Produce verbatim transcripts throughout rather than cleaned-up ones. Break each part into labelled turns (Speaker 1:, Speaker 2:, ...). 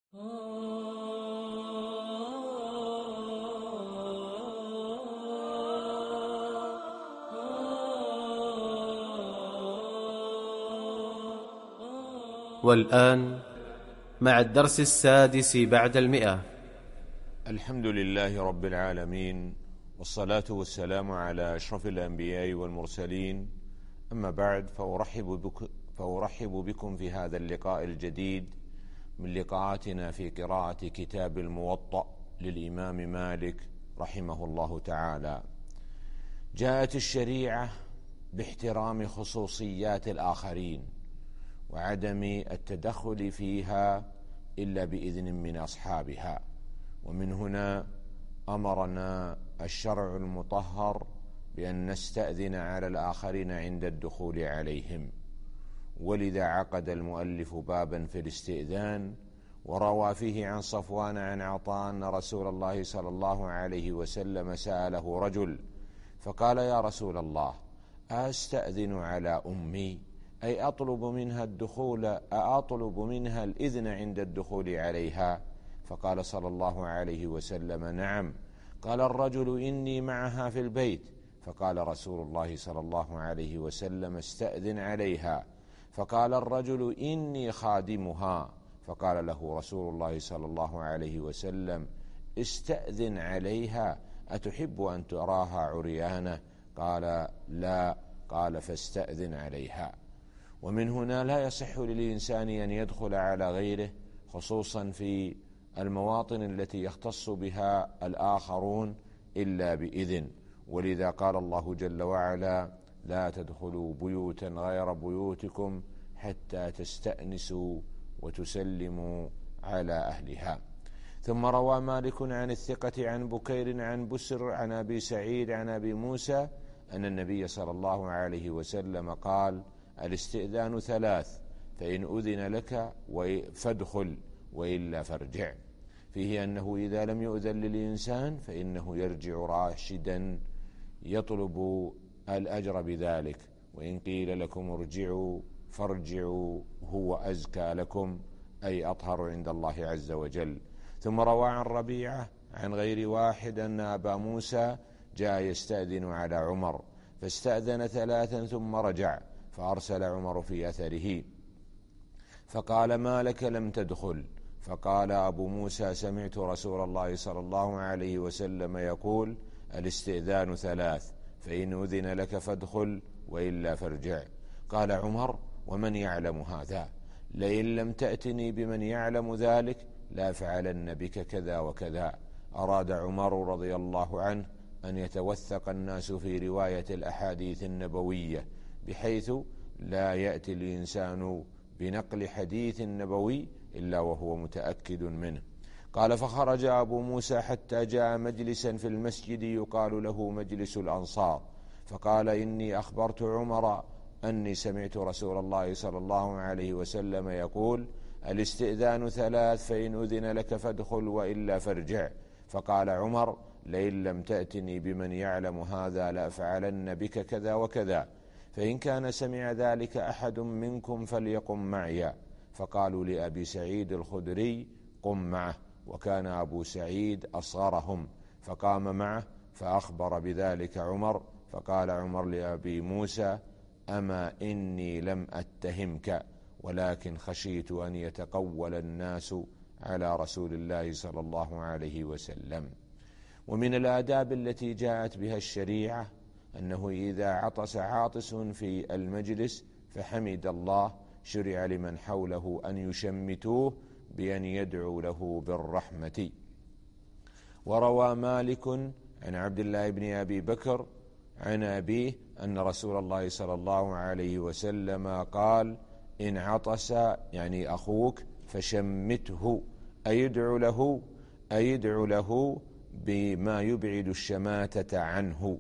Speaker 1: والآن مع الدرس السادس بعد المئة.
Speaker 2: الحمد لله رب العالمين، والصلاة والسلام على أشرف الأنبياء والمرسلين. أما بعد، فأرحب, بك فأرحب بكم في هذا اللقاء الجديد من لقاءاتنا في قراءة كتاب الموطأ للإمام مالك رحمه الله تعالى. جاءت الشريعة باحترام خصوصيات الآخرين وعدم التدخل فيها إلا بإذن من أصحابها، ومن هنا أمرنا الشرع المطهر بأن نستأذن على الآخرين عند الدخول عليهم، ولذا عقد المؤلف بابا في الاستئذان، وروى فيه عن صفوان عن عطاء أن رسول الله صلى الله عليه وسلم سأله رجل فقال: يا رسول الله، أستأذن على أمي، أي أطلب منها الدخول أطلب منها الإذن عند الدخول عليها؟ فقال صلى الله عليه وسلم: نعم. قال الرجل: إني معها في البيت. فقال رسول الله صلى الله عليه وسلم: استأذن عليها. فقال الرجل: إني خادمها. فقال له رسول الله صلى الله عليه وسلم: استأذن عليها، أتحب أن تراها عريانة؟ قال: لا. قال: فاستأذن عليها. ومن هنا لا يصح للإنسان أن يدخل على غيره، خصوصا في المواطن التي يختص بها الآخرون، إلا بإذن، ولذا قال الله جل وعلا: لا تدخلوا بيوتا غير بيوتكم حتى تستأنسوا وتسلموا على أهلها. ثم روى مالك عن الثقة عن بكير عن بسر عن أبي سعيد عن أبي موسى أن النبي صلى الله عليه وسلم قال: الاستئذان ثلاث، فإن أذن لك فادخل وإلا فارجع. فيه أنه إذا لم يؤذن للإنسان فإنه يرجع راشدا يطلب الأجر بذلك، وإن قيل لكم ارجعوا فارجعوا هو أزكى لكم، أي أطهر عند الله عز وجل. ثم روى عن ربيعة عن غير واحد أن أبا موسى جاء يستأذن على عمر فاستأذن ثلاثا ثم رجع، فأرسل عمر في أثره فقال: ما لك لم تدخل؟ فقال أبو موسى: سمعت رسول الله صلى الله عليه وسلم يقول: الاستئذان ثلاث، فإن أذن لك فادخل وإلا فارجع. قال عمر: ومن يعلم هذا؟ لئن لم تأتني بمن يعلم ذلك لا فعلن بك كذا وكذا. أراد عمر رضي الله عنه أن يتوثق الناس في رواية الأحاديث النبوية، بحيث لا يأتي الإنسان بنقل حديث نبوي إلا وهو متأكد منه. قال: فخرج أبو موسى حتى جاء مجلسا في المسجد يقال له مجلس الأنصار، فقال: إني أخبرت عمر أني سمعت رسول الله صلى الله عليه وسلم يقول: الاستئذان ثلاث، فإن أذن لك فادخل وإلا فارجع. فقال عمر: لئن لم تأتني بمن يعلم هذا لأفعلن بك كذا وكذا، فإن كان سمع ذلك أحد منكم فليقم معي. فقالوا لأبي سعيد الخدري: قم معه. وكان أبو سعيد أصغرهم، فقام معه فأخبر بذلك عمر. فقال عمر لأبي موسى: أما إني لم أتهمك، ولكن خشيت أن يتقول الناس على رسول الله صلى الله عليه وسلم. ومن الآداب التي جاءت بها الشريعة أنه إذا عطس عاطس في المجلس فحمد الله شرع لمن حوله أن يشمتوه بأن يدعو له بالرحمة. وروى مالك عن عبد الله بن أبي بكر عن أبيه أن رسول الله صلى الله عليه وسلم قال: إن عطس يعني أخوك فشمته، أي ادعو له أي ادعو له بما يبعد الشماتة عنه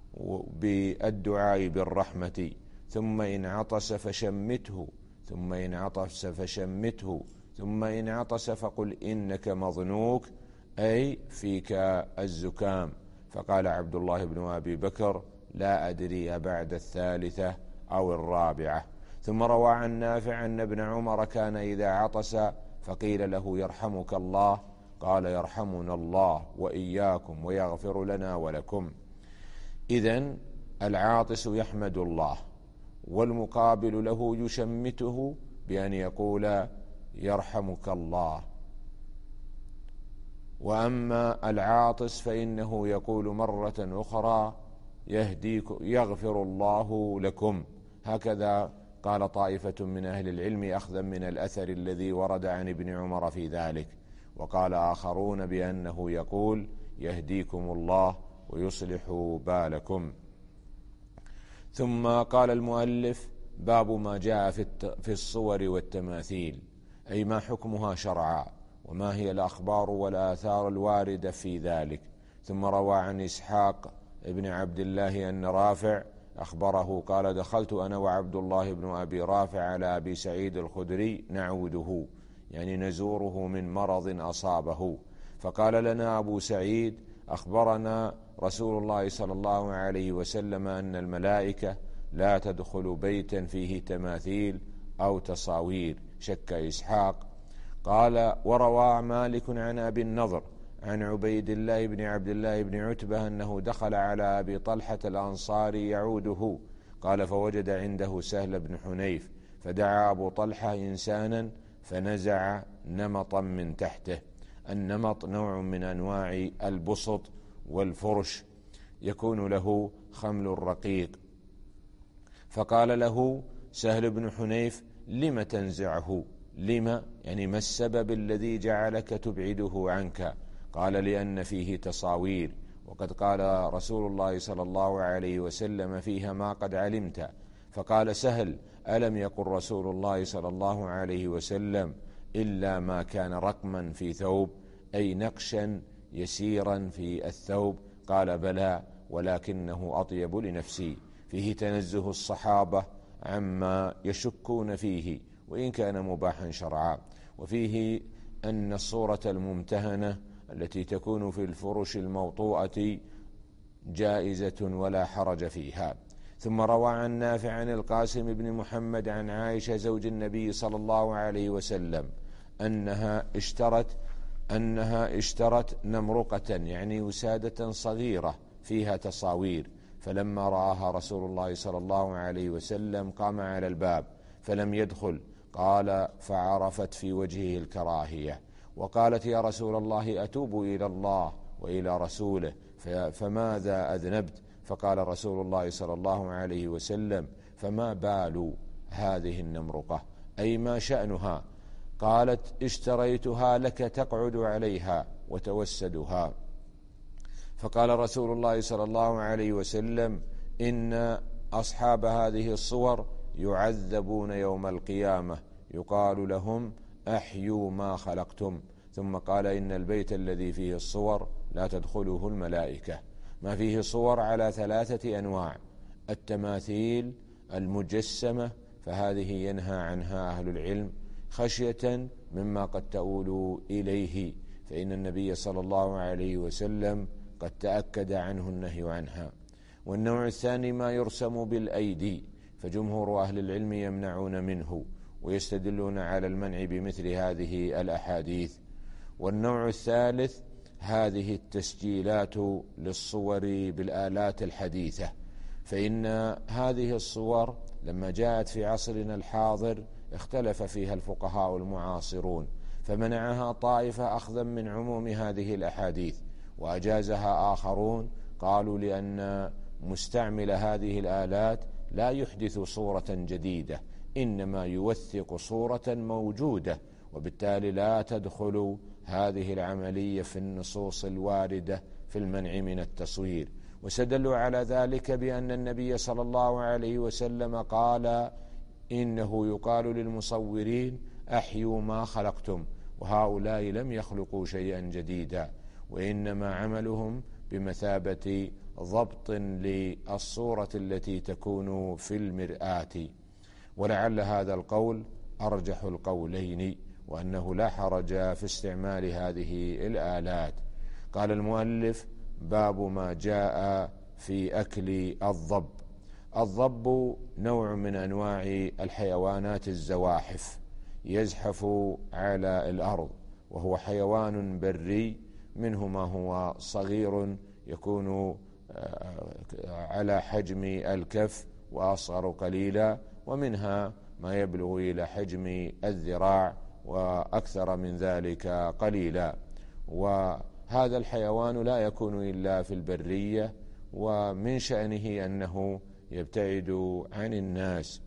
Speaker 2: بالدعاء بالرحمة. ثم إن عطس فشمته ثم إن عطس فشمته ثم إن عطس فقل إنك مظنوك، أي فيك الزكام. فقال عبد الله بن أبي بكر: لا أدري بعد الثالثة أو الرابعة. ثم روى عن نافع أن ابن عمر كان إذا عطس فقيل له يرحمك الله، قال يرحمنا الله وإياكم ويغفر لنا ولكم. إذن العاطس يحمد الله، والمقابل له يشمته بأن يقول يرحمك الله. وأما العاطس فإنه يقول مرة أخرى يهديكم يغفر الله لكم. هكذا قال طائفة من أهل العلم أخذا من الأثر الذي ورد عن ابن عمر في ذلك، وقال آخرون بأنه يقول يهديكم الله ويصلح بالكم. ثم قال المؤلف: باب ما جاء في الصور والتماثيل، أي ما حكمها شرعا، وما هي الأخبار والآثار الواردة في ذلك. ثم روى عن إسحاق ابن عبد الله أن رافع أخبره قال: دخلت أنا وعبد الله بن أبي رافع على أبي سعيد الخدري نعوده، يعني نزوره من مرض أصابه، فقال لنا أبو سعيد: أخبرنا رسول الله صلى الله عليه وسلم أن الملائكة لا تدخل بيتا فيه تماثيل أو تصاوير. شك إسحاق. قال: وروى مالك عن أبي النضر عن عبيد الله بن عبد الله بن عتبة أنه دخل على أبي طلحة الأنصاري يعوده، قال: فوجد عنده سهل بن حنيف، فدعا أبو طلحة إنسانا فنزع نمطا من تحته. النمط نوع من أنواع البسط والفرش، يكون له خمل رقيق. فقال له سهل بن حنيف: لم تنزعه؟ لم يعني ما السبب الذي جعلك تبعده عنك؟ قال: لأن فيه تصاوير، وقد قال رسول الله صلى الله عليه وسلم فيها ما قد علمت. فقال سهل: ألم يقل رسول الله صلى الله عليه وسلم إلا ما كان رقما في ثوب، أي نقشا يسيرا في الثوب؟ قال: بلى، ولكنه أطيب لنفسي. فيه تنزه الصحابة عما يشكون فيه وإن كان مباحا شرعا. وفيه أن الصورة الممتهنة التي تكون في الفرش الموطوءة جائزة ولا حرج فيها. ثم روى عن نافع عن القاسم بن محمد عن عائشة زوج النبي صلى الله عليه وسلم أنها اشترت أنها اشترت نمرقة، يعني وسادة صغيرة فيها تصاوير، فلما رآها رسول الله صلى الله عليه وسلم قام على الباب فلم يدخل. قال: فعرفت في وجهه الكراهية، وقالت: يا رسول الله، أتوب إلى الله وإلى رسوله، فماذا أذنبت؟ فقال رسول الله صلى الله عليه وسلم: فما بال هذه النمرقة، أي ما شأنها؟ قالت: اشتريتها لك تقعد عليها وتوسدها. فقال رسول الله صلى الله عليه وسلم: إن أصحاب هذه الصور يعذبون يوم القيامة، يقال لهم: أحيوا ما خلقتم. ثم قال: إن البيت الذي فيه الصور لا تدخله الملائكة. ما فيه صور على ثلاثة أنواع: التماثيل المجسمة، فهذه ينهى عنها أهل العلم خشية مما قد تؤول إليه، فإن النبي صلى الله عليه وسلم قد تأكد عنه النهي عنها. والنوع الثاني ما يرسم بالأيدي، فجمهور أهل العلم يمنعون منه ويستدلون على المنع بمثل هذه الأحاديث. والنوع الثالث هذه التسجيلات للصور بالآلات الحديثة، فإن هذه الصور لما جاءت في عصرنا الحاضر اختلف فيها الفقهاء المعاصرون، فمنعها طائفة أخذا من عموم هذه الأحاديث، وأجازها آخرون قالوا لأن مستعمل هذه الآلات لا يحدث صورة جديدة، إنما يوثق صورة موجودة، وبالتالي لا تدخل هذه العملية في النصوص الواردة في المنع من التصوير. وسدلوا على ذلك بأن النبي صلى الله عليه وسلم قال: إنه يقال للمصورين: أحيوا ما خلقتم، وهؤلاء لم يخلقوا شيئا جديدا، وإنما عملهم بمثابة ضبط للصورة التي تكون في المرآة. ولعل هذا القول أرجح القولين، وأنه لا حرج في استعمال هذه الآلات. قال المؤلف: باب ما جاء في أكل الضب. الضب نوع من أنواع الحيوانات الزواحف، يزحف على الأرض، وهو حيوان بري، منه ما هو صغير يكون على حجم الكف وأصغر قليلا، ومنها ما يبلغ إلى حجم الذراع وأكثر من ذلك قليلا. وهذا الحيوان لا يكون إلا في البرية، ومن شأنه أنه يبتعد عن الناس.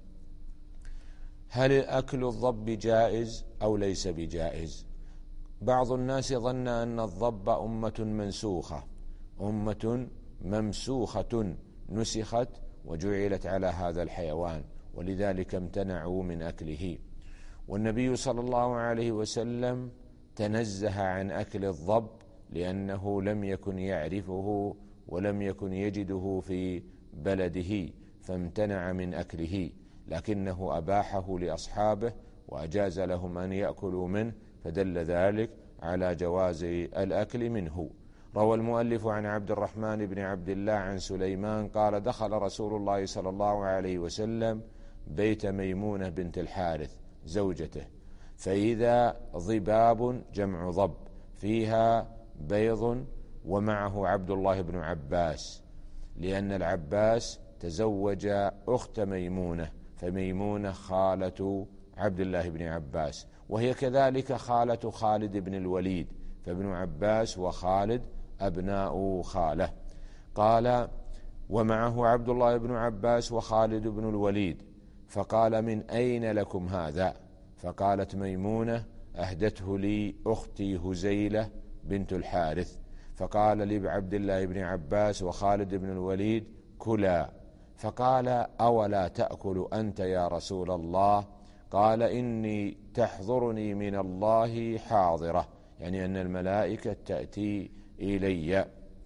Speaker 2: هل أكل الضب جائز أو ليس بجائز؟ بعض الناس ظن أن الضب أمة منسوخة، أمة ممسوخة نسخت وجعلت على هذا الحيوان، ولذلك امتنعوا من أكله. والنبي صلى الله عليه وسلم تنزه عن أكل الضب لأنه لم يكن يعرفه ولم يكن يجده في بلده، فامتنع من أكله، لكنه أباحه لأصحابه وأجاز لهم أن يأكلوا منه، فدل ذلك على جواز الأكل منه. روى المؤلف عن عبد الرحمن بن عبد الله عن سليمان قال: دخل رسول الله صلى الله عليه وسلم بيت ميمونة بنت الحارث زوجته، فإذا ضباب جمع ضب فيها بيض، ومعه عبد الله بن عباس، لأن العباس تزوج أخت ميمونة، فميمونة خالة عبد الله بن عباس، وهي كذلك خالة خالد بن الوليد، فابن عباس وخالد أبناء خالة. قال: ومعه عبد الله بن عباس وخالد بن الوليد، فقال: من أين لكم هذا؟ فقالت ميمونة: أهدته لي أختي هزيلة بنت الحارث. فقال لعبد الله بن عباس وخالد بن الوليد: كلا. فقال: أولا تأكل أنت يا رسول الله؟ قال: إني تحضرني من الله حاضرة، يعني أن الملائكة تأتي إلي.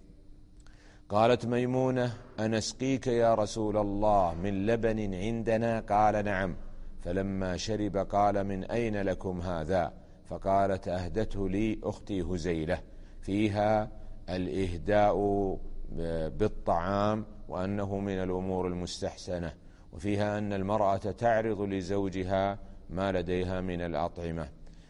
Speaker 2: قالت ميمونة: أنسقيك يا رسول الله من لبن عندنا؟ قال: نعم. فلما شرب قال: من أين لكم هذا؟ فقالت: أهدته لي أختي هزيلة، فيها الإهداء بالطعام وأنه من الأمور المستحسنة، وفيها أن المرأة تعرض لزوجها ما لديها من الأطعمة.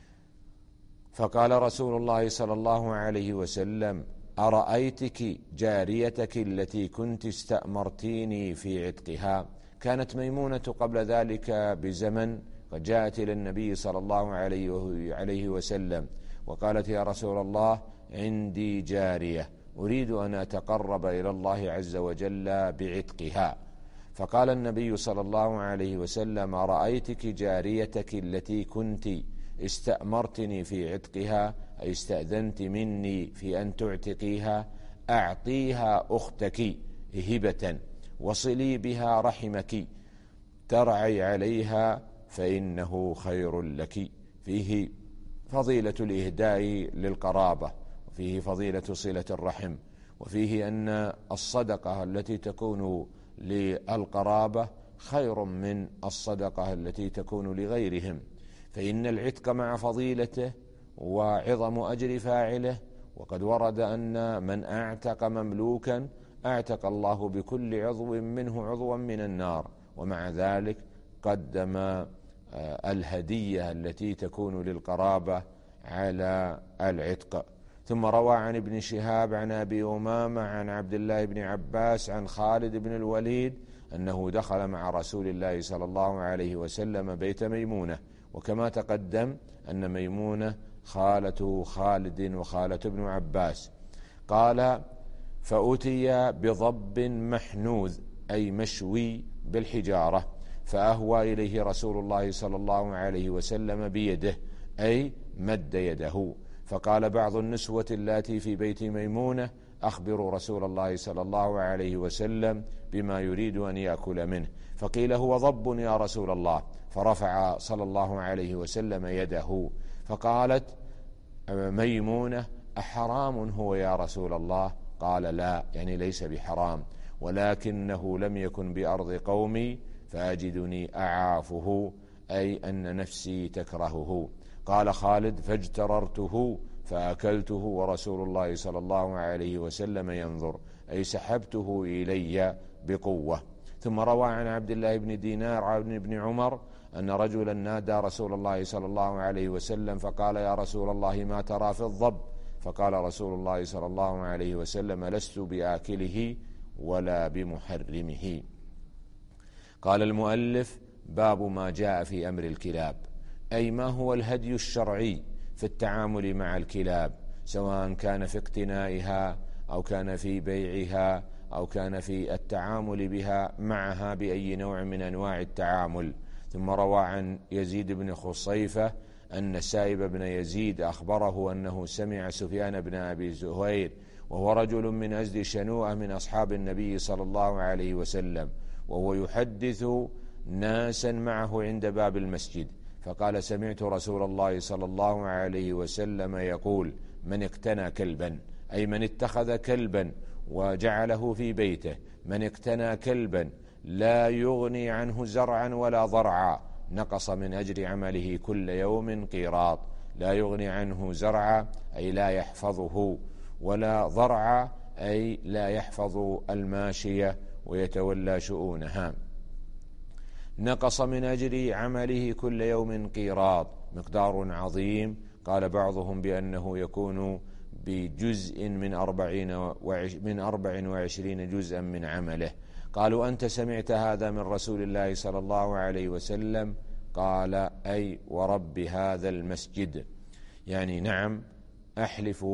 Speaker 2: فقال رسول الله صلى الله عليه وسلم: أرأيتك جاريتك التي كنت استأمرتيني في عتقها؟ كانت ميمونة قبل ذلك بزمن قد جاءت إلى النبي صلى الله عليه وسلم وقالت: يا رسول الله، عندي جارية أريد أن أتقرب إلى الله عز وجل بعتقها. فقال النبي صلى الله عليه وسلم: أرأيتك جاريتك التي كنت استأمرتني في عتقها، أي استأذنت مني في أن تعتقيها؟ أعطيها أختك هبة وصلي بها رحمك ترعي عليها فإنه خير لك. فيه فضيلة الإهداء للقرابة، وفيه فضيلة صلة الرحم، وفيه أن الصدقة التي تكون للقرابة خير من الصدقة التي تكون لغيرهم، فإن العتق مع فضيلته وعظم أجر فاعله، وقد ورد أن من أعتق مملوكا أعتق الله بكل عضو منه عضوا من النار، ومع ذلك قدم الهدية التي تكون للقرابة على العتق. ثم روى عن ابن شهاب عن أبي أمامة عن عبد الله بن عباس عن خالد بن الوليد أنه دخل مع رسول الله صلى الله عليه وسلم بيت ميمونة، وكما تقدم أن ميمونة خالة خالد وخالة ابن عباس. قال: فأتي بضب محنوذ، أي مشوي بالحجارة، فأهوى إليه رسول الله صلى الله عليه وسلم بيده، أي مد يده. فقال بعض النسوة اللاتي في بيت ميمونة: أخبروا رسول الله صلى الله عليه وسلم بما يريد أن يأكل منه. فقيل: هو ضب يا رسول الله. فرفع صلى الله عليه وسلم يده، فقالت ميمونة: أحرام هو يا رسول الله؟ قال: لا، يعني ليس بحرام، ولكنه لم يكن بأرض قومي فأجدني أعافه، أي أن نفسي تكرهه. قال خالد: فاجتررته فأكلته ورسول الله صلى الله عليه وسلم ينظر، أي سحبته إلي بقوة. ثم روى عن عبد الله بن دينار عن ابن عمر أن رجلا نادى رسول الله صلى الله عليه وسلم فقال: يا رسول الله ما ترى في الضب؟ فقال رسول الله صلى الله عليه وسلم: لست بآكله ولا بمحرمه. قال المؤلف: باب ما جاء في أمر الكلاب، أي ما هو الهدي الشرعي في التعامل مع الكلاب، سواء كان في اقتنائها أو كان في بيعها أو كان في التعامل بها معها بأي نوع من أنواع التعامل. ثم روى عن يزيد بن خصيفة أن السائب بن يزيد أخبره أنه سمع سفيان بن أبي زهير وهو رجل من أزد شنوءة من أصحاب النبي صلى الله عليه وسلم وهو يحدث ناسا معه عند باب المسجد، فقال: سمعت رسول الله صلى الله عليه وسلم يقول: من اقتنى كلبا، أي من اتخذ كلبا وجعله في بيته، من اقتنى كلبا لا يغني عنه زرعا ولا ضرعا نقص من أجر عمله كل يوم قيراط. لا يغني عنه زرعا أي لا يحفظه، ولا ضرعا أي لا يحفظ الماشية ويتولى شؤونها. نقص من أجر عمله كل يوم قيراط، مقدار عظيم. قال بعضهم بأنه يكون بجزء من أربعين وعش من أربع وعشرين جزءا من عمله. قالوا: أنت سمعت هذا من رسول الله صلى الله عليه وسلم؟ قال: أي ورب هذا المسجد، يعني نعم أحلف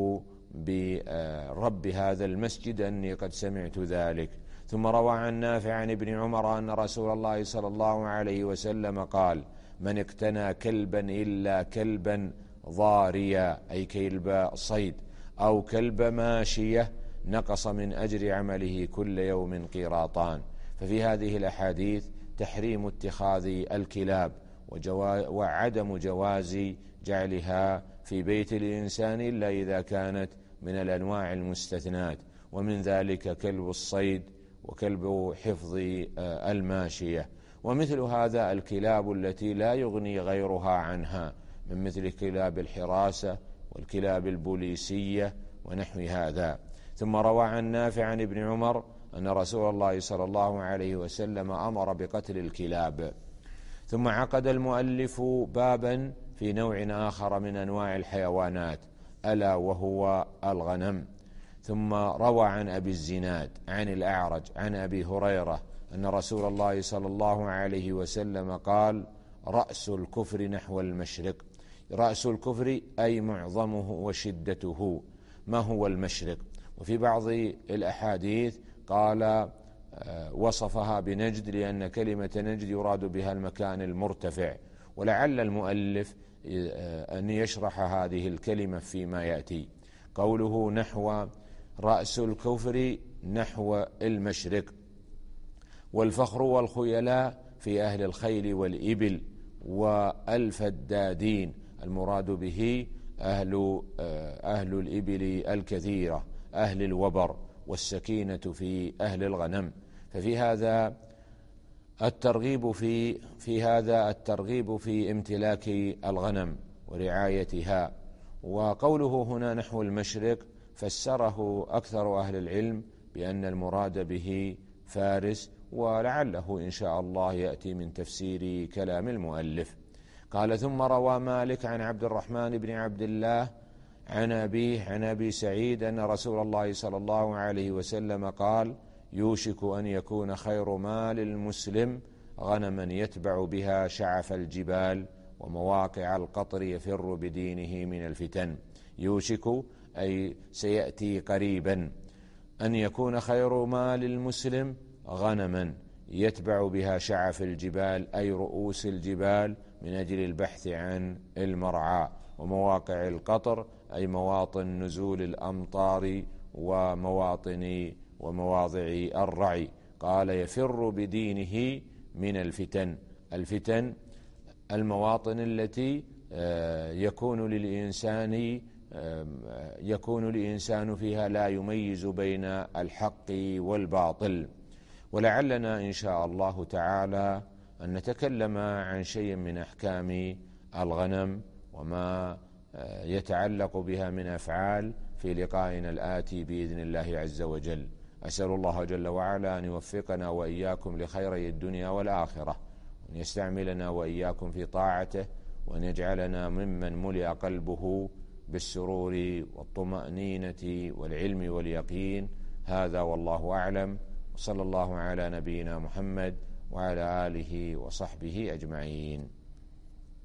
Speaker 2: برب هذا المسجد أني قد سمعت ذلك. ثم روى عن نافع عن ابن عمر أن رسول الله صلى الله عليه وسلم قال: من اقتنى كلبا إلا كلبا ضاريا، أي كلب صيد أو كلب ماشية، نقص من أجر عمله كل يوم قيراطان. ففي هذه الأحاديث تحريم اتخاذ الكلاب وعدم جواز جعلها في بيت الإنسان إلا إذا كانت من الأنواع المستثنات، ومن ذلك كلب الصيد وكلب حفظ الماشية. ومثل هذا الكلاب التي لا يغني غيرها عنها، من مثل كلاب الحراسة والكلاب البوليسية ونحو هذا. ثم روى عن نافع عن ابن عمر أن رسول الله صلى الله عليه وسلم أمر بقتل الكلاب. ثم عقد المؤلف بابا في نوع آخر من أنواع الحيوانات، ألا وهو الغنم. ثم روى عن أبي الزناد عن الأعرج عن أبي هريرة أن رسول الله صلى الله عليه وسلم قال: رأس الكفر نحو المشرق. رأس الكفر أي معظمه وشدته. ما هو المشرق؟ وفي بعض الأحاديث قال وصفها بنجد، لأن كلمة نجد يراد بها المكان المرتفع، ولعل المؤلف أن يشرح هذه الكلمة فيما يأتي. قوله نحو رأس الكفر نحو المشرق. والفخر والخيلاء في أهل الخيل والإبل والفدادين، المراد به أهل, أهل الإبل الكثيرة، أهل الوبر، والسكينة في أهل الغنم. ففي هذا الترغيب في في هذا الترغيب في امتلاك الغنم ورعايتها. وقوله هنا نحو المشرق فسره أكثر أهل العلم بأن المراد به فارس، ولعله إن شاء الله يأتي من تفسير كلام المؤلف. قال: ثم روى مالك عن عبد الرحمن بن عبد الله عن أبيه عن أبي سعيد أن رسول الله صلى الله عليه وسلم قال: يوشك أن يكون خير مال المسلم غنما يتبع بها شعف الجبال ومواقع القطر يفر بدينه من الفتن. يوشك أي سيأتي قريبا أن يكون خير مال المسلم غنما يتبع بها شعف الجبال، أي رؤوس الجبال، من أجل البحث عن المرعى، ومواقع القطر أي مواطن نزول الأمطار ومواطن ومواضع الرعي. قال: يفر بدينه من الفتن. الفتن المواطن التي يكون للإنسان يكون الإنسان فيها لا يميز بين الحق والباطل. ولعلنا إن شاء الله تعالى أن نتكلم عن شيء من أحكام الغنم وما يتعلق بها من أفعال في لقائنا الآتي بإذن الله عز وجل. أسأل الله جل وعلا أن يوفقنا وإياكم لخيري الدنيا والآخرة، وأن يستعملنا وإياكم في طاعته، وأن يجعلنا ممن ملئ قلبه بالسرور والطمأنينة والعلم واليقين. هذا والله أعلم، وصلى الله على نبينا محمد وعلى آله وصحبه أجمعين.